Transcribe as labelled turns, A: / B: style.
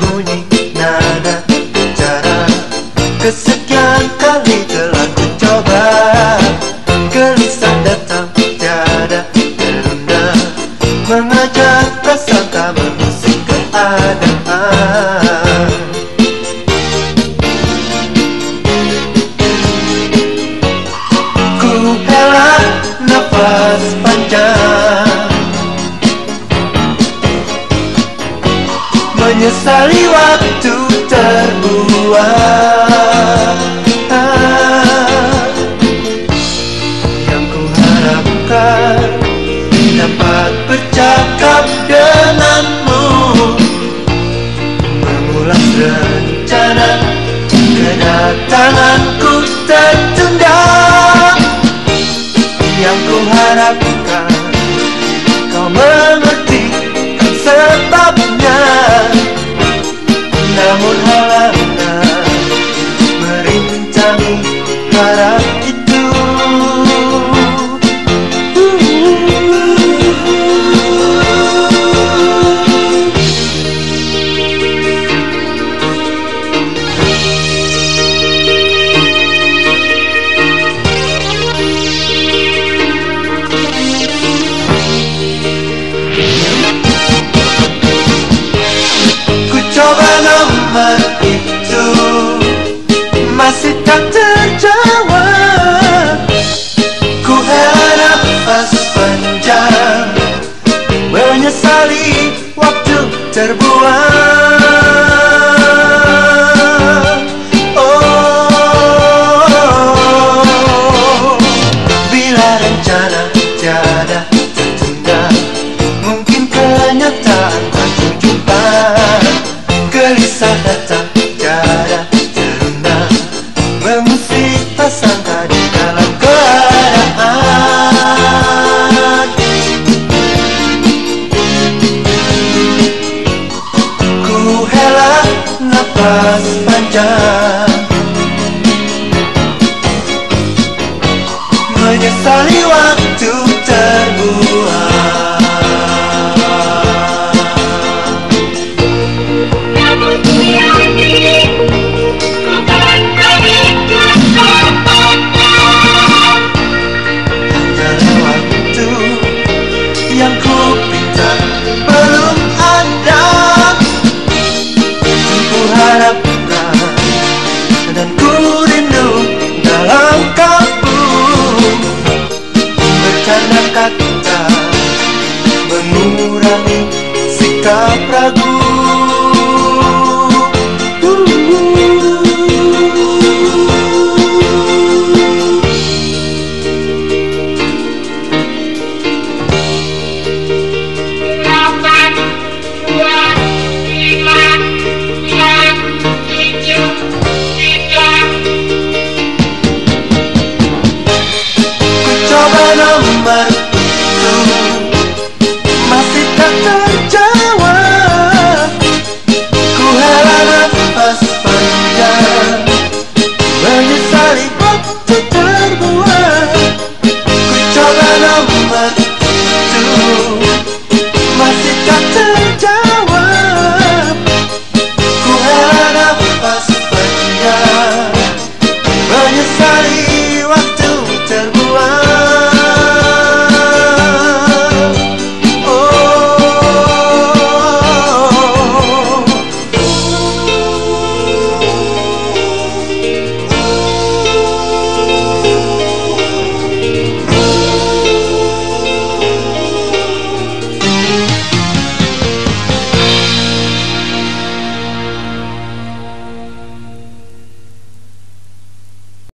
A: berbunyi nada cara. Kesekian kali telah ku coba, gelisah datang tiada terunda, mengajak prasangka mengusik keadaan. Ku hela nafas panjang, menyesali waktu terbuang. Yang ku harapkan dapat bercakap denganmu, mengulas rencana kedatanganku tertunda. Yang ku harapkan kau mengerti kan sebabnya, namun halangan merintangi harap itu. Coba nomor itu masih tak terjawab. Ku hela nafas panjang, menyesali waktu terbuang. Oh, bila rencana tiada tertunda, mungkin kenyataan aku jumpa. Gelisah datang tiada terunda, mengusik prasangka di dalam keadaan. Ku hela nafas panjang, menyesali waktu terbuang. Yang ku pinta belum ada, ku harapkan dan ku rindu dalam kalbu. Bercanda kata mengurangi sikap ragu. Nomor itu masih tak terjawab. Ku hela nafas panjang, menyesali waktu terbuang. Ku coba nomor itu masih tak terjawab.